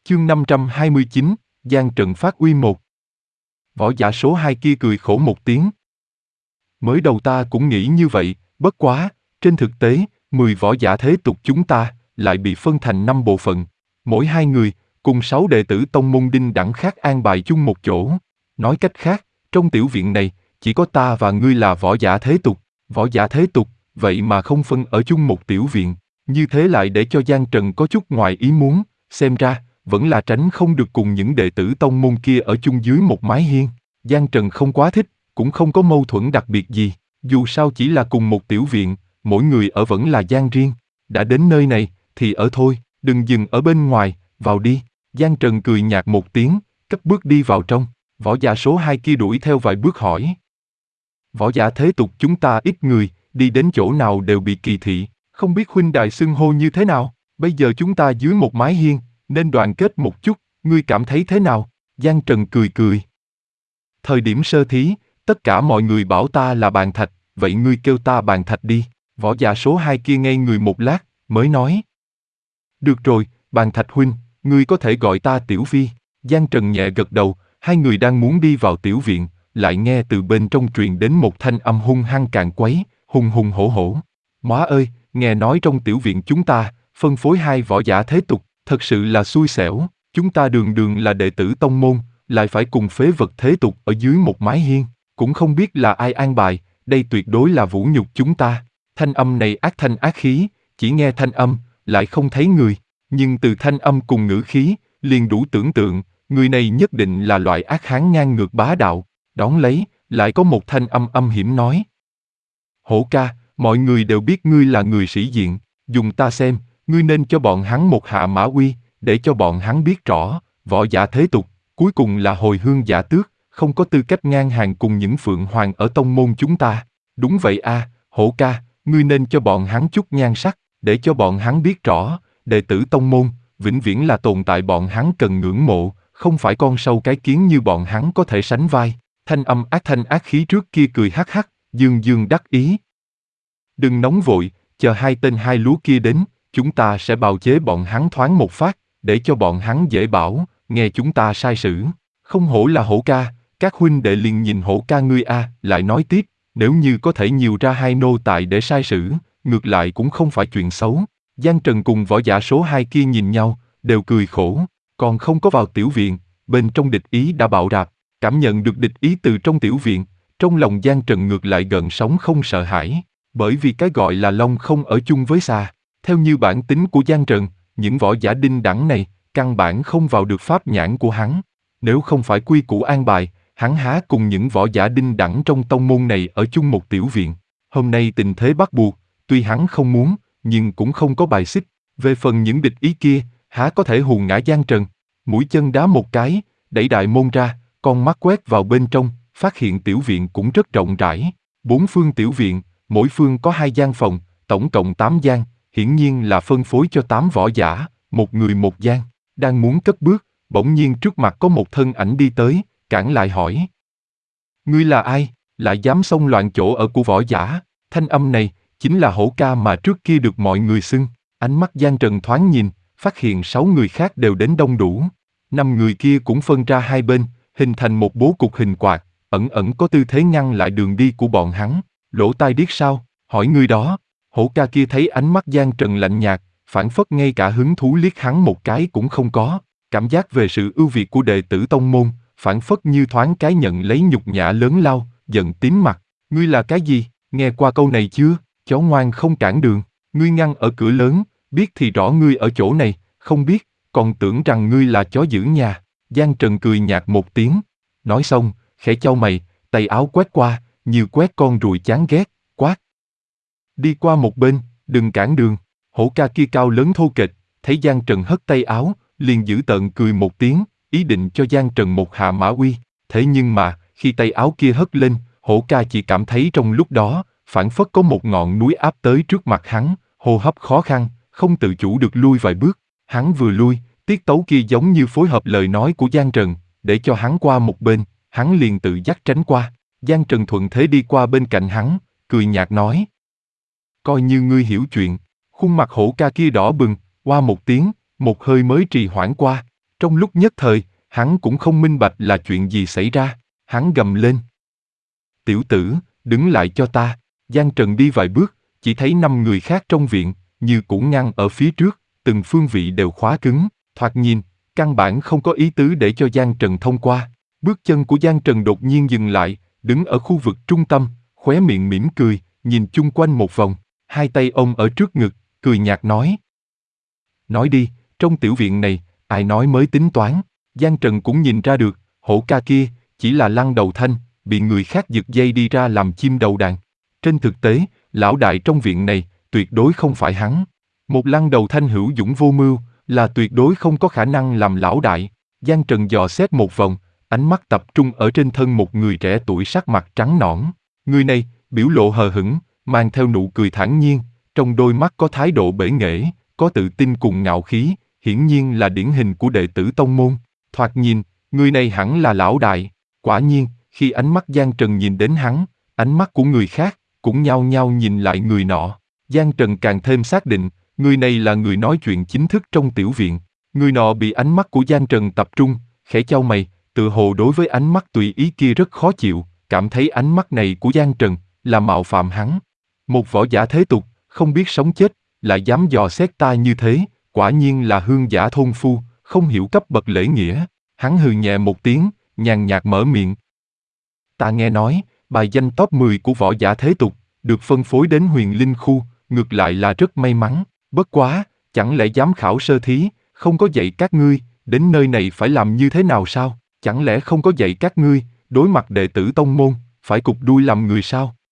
Chương 529, Giang trận phát uy một. Võ giả số 2 kia cười khổ một tiếng. Mới đầu ta cũng nghĩ như vậy, bất quá, trên thực tế, 10 võ giả thế tục chúng ta lại bị phân thành 5 bộ phận, mỗi 2 người, cùng 6 đệ tử tông môn đinh đẳng khác an bài chung một chỗ. Nói cách khác, trong tiểu viện này, chỉ có ta và ngươi là võ giả thế tục. Võ giả thế tục, vậy mà không phân ở chung một tiểu viện, như thế lại để cho Giang Trần có chút ngoài ý muốn, xem ra, vẫn là tránh không được cùng những đệ tử tông môn kia ở chung dưới một mái hiên. Giang Trần không quá thích, cũng không có mâu thuẫn đặc biệt gì, dù sao chỉ là cùng một tiểu viện, mỗi người ở vẫn là gian riêng. Đã đến nơi này, thì ở thôi, đừng dừng ở bên ngoài, vào đi. Giang Trần cười nhạt một tiếng, cất bước đi vào trong. Võ giả số 2 kia đuổi theo vài bước hỏi. Võ giả thế tục chúng ta ít người, đi đến chỗ nào đều bị kỳ thị, không biết huynh đài xưng hô như thế nào, bây giờ chúng ta dưới một mái hiên, nên đoàn kết một chút, ngươi cảm thấy thế nào? Giang Trần cười cười. Thời điểm sơ thí, tất cả mọi người bảo ta là Bàn Thạch, vậy ngươi kêu ta Bàn Thạch đi. Võ giả số 2 kia ngây người một lát, mới nói. Được rồi, Bàn Thạch huynh, ngươi có thể gọi ta Tiểu Phi. Giang Trần nhẹ gật đầu, hai người đang muốn đi vào tiểu viện, lại nghe từ bên trong truyền đến một thanh âm hung hăng càn quấy, hùng hùng hổ hổ. Má ơi, nghe nói trong tiểu viện chúng ta, phân phối 2 võ giả thế tục, thật sự là xui xẻo, chúng ta đường đường là đệ tử tông môn, lại phải cùng phế vật thế tục ở dưới một mái hiên, cũng không biết là ai an bài, đây tuyệt đối là vũ nhục chúng ta. Thanh âm này ác thanh ác khí, chỉ nghe thanh âm, lại không thấy người, nhưng từ thanh âm cùng ngữ khí, liền đủ tưởng tượng, người này nhất định là loại ác hán ngang ngược bá đạo. Đón lấy, lại có một thanh âm âm hiểm nói. Hổ ca, mọi người đều biết ngươi là người sĩ diện, dùng ta xem, ngươi nên cho bọn hắn một hạ mã uy, để cho bọn hắn biết rõ, võ giả thế tục, cuối cùng là hồi hương giả tước, không có tư cách ngang hàng cùng những phượng hoàng ở tông môn chúng ta. Đúng vậy a, Hổ ca, ngươi nên cho bọn hắn chút nhan sắc, để cho bọn hắn biết rõ, đệ tử tông môn, vĩnh viễn là tồn tại bọn hắn cần ngưỡng mộ, không phải con sâu cái kiến như bọn hắn có thể sánh vai. Thanh âm ác thanh ác khí trước kia cười hắc hắc, dương dương đắc ý. Đừng nóng vội, chờ 2 tên 2 lúa kia đến, chúng ta sẽ bào chế bọn hắn thoáng một phát, để cho bọn hắn dễ bảo, nghe chúng ta sai sử. Không hổ là Hổ ca, các huynh đệ liền nhìn Hổ ca ngươi a, lại nói tiếp, nếu như có thể nhiều ra 2 nô tài để sai sử, ngược lại cũng không phải chuyện xấu. Giang Trần cùng võ giả số 2 kia nhìn nhau, đều cười khổ, còn không có vào tiểu viện, bên trong địch ý đã bạo rạp. Cảm nhận được địch ý từ trong tiểu viện, trong lòng Giang Trần ngược lại gợn sóng không sợ hãi, bởi vì cái gọi là long không ở chung với xà. Theo như bản tính của Giang Trần, những võ giả đinh đẳng này, căn bản không vào được pháp nhãn của hắn. Nếu không phải quy củ an bài, hắn há cùng những võ giả đinh đẳng trong tông môn này ở chung một tiểu viện. Hôm nay tình thế bắt buộc, tuy hắn không muốn, nhưng cũng không có bài xích. Về phần những địch ý kia, há có thể hù ngã Giang Trần. Mũi chân đá một cái, đẩy đại môn ra, con mắt quét vào bên trong, phát hiện tiểu viện cũng rất rộng rãi. 4 phương tiểu viện, mỗi phương có 2 gian phòng, tổng cộng 8 gian, hiển nhiên là phân phối cho 8 võ giả, một người một gian. Đang muốn cất bước, bỗng nhiên trước mặt có một thân ảnh đi tới, cản lại hỏi. Ngươi là ai, lại dám xông loạn chỗ ở của võ giả? Thanh âm này, chính là Hổ ca mà trước kia được mọi người xưng. Ánh mắt Giang Trần thoáng nhìn, phát hiện 6 người khác đều đến đông đủ. 5 người kia cũng phân ra 2 bên, hình thành một bố cục hình quạt, ẩn ẩn có tư thế ngăn lại đường đi của bọn hắn. Lỗ tai điếc sao? Hỏi người đó. Hổ ca kia thấy ánh mắt Giang Trần lạnh nhạt, phảng phất ngay cả hứng thú liếc hắn một cái cũng không có. Cảm giác về sự ưu việt của đệ tử tông môn, phảng phất như thoáng cái nhận lấy nhục nhã lớn lao, giận tím mặt. Ngươi là cái gì? Nghe qua câu này chưa? Chó ngoan không cản đường. Ngươi ngăn ở cửa lớn, biết thì rõ ngươi ở chỗ này, không biết, còn tưởng rằng ngươi là chó giữ nhà. Giang Trần cười nhạt một tiếng, nói xong, khẽ chau mày, tay áo quét qua, như quét con ruồi chán ghét, quát. Đi qua một bên, đừng cản đường. Hổ ca kia cao lớn thô kệch, thấy Giang Trần hất tay áo, liền dữ tợn cười một tiếng, ý định cho Giang Trần một hạ mã uy. Thế nhưng mà, khi tay áo kia hất lên, Hổ ca chỉ cảm thấy trong lúc đó, phảng phất có một ngọn núi áp tới trước mặt hắn, hô hấp khó khăn, không tự chủ được lui vài bước. Hắn vừa lui, tiết tấu kia giống như phối hợp lời nói của Giang Trần, để cho hắn qua một bên, hắn liền tự dắt tránh qua. Giang Trần thuận thế đi qua bên cạnh hắn, cười nhạt nói. Coi như ngươi hiểu chuyện. Khuôn mặt Hổ ca kia đỏ bừng, oa một tiếng, một hơi mới trì hoãn qua. Trong lúc nhất thời, hắn cũng không minh bạch là chuyện gì xảy ra, hắn gầm lên. Tiểu tử, đứng lại cho ta. Giang Trần đi vài bước, chỉ thấy 5 người khác trong viện, như cũ ngăn ở phía trước, từng phương vị đều khóa cứng, thoạt nhìn, căn bản không có ý tứ để cho Giang Trần thông qua. Bước chân của Giang Trần đột nhiên dừng lại, đứng ở khu vực trung tâm, khóe miệng mỉm cười, nhìn chung quanh một vòng, hai tay ôm ở trước ngực, cười nhạt nói. Nói đi, trong tiểu viện này, ai nói mới tính toán. Giang Trần cũng nhìn ra được, hổ ca kia, chỉ là lăng đầu thanh, bị người khác giật dây đi ra làm chim đầu đàn. Trên thực tế, lão đại trong viện này, tuyệt đối không phải hắn. Một lăng đầu thanh hữu dũng vô mưu, là tuyệt đối không có khả năng làm lão đại. Giang Trần dò xét một vòng, ánh mắt tập trung ở trên thân một người trẻ tuổi sắc mặt trắng nõn. Người này, biểu lộ hờ hững, mang theo nụ cười thản nhiên, trong đôi mắt có thái độ bể nghệ, có tự tin cùng ngạo khí, hiển nhiên là điển hình của đệ tử tông môn. Thoạt nhìn, người này hẳn là lão đại. Quả nhiên, khi ánh mắt Giang Trần nhìn đến hắn, ánh mắt của người khác cũng nhao nhao nhìn lại người nọ. Giang Trần càng thêm xác định, người này là người nói chuyện chính thức trong tiểu viện. Người nọ bị ánh mắt của Giang Trần tập trung, khẽ chau mày, tự hồ đối với ánh mắt tùy ý kia rất khó chịu, cảm thấy ánh mắt này của Giang Trần là mạo phạm hắn. Một võ giả thế tục, không biết sống chết, lại dám dò xét ta như thế, quả nhiên là hương giả thôn phu, không hiểu cấp bậc lễ nghĩa. Hắn hừ nhẹ một tiếng, nhàn nhạt mở miệng. Ta nghe nói, bài danh top 10 của võ giả thế tục, được phân phối đến huyền linh khu, ngược lại là rất may mắn. Bất quá, chẳng lẽ giám khảo sơ thí, không có dạy các ngươi, đến nơi này phải làm như thế nào sao? Chẳng lẽ không có dạy các ngươi, đối mặt đệ tử tông môn, phải cụp đuôi làm người sao?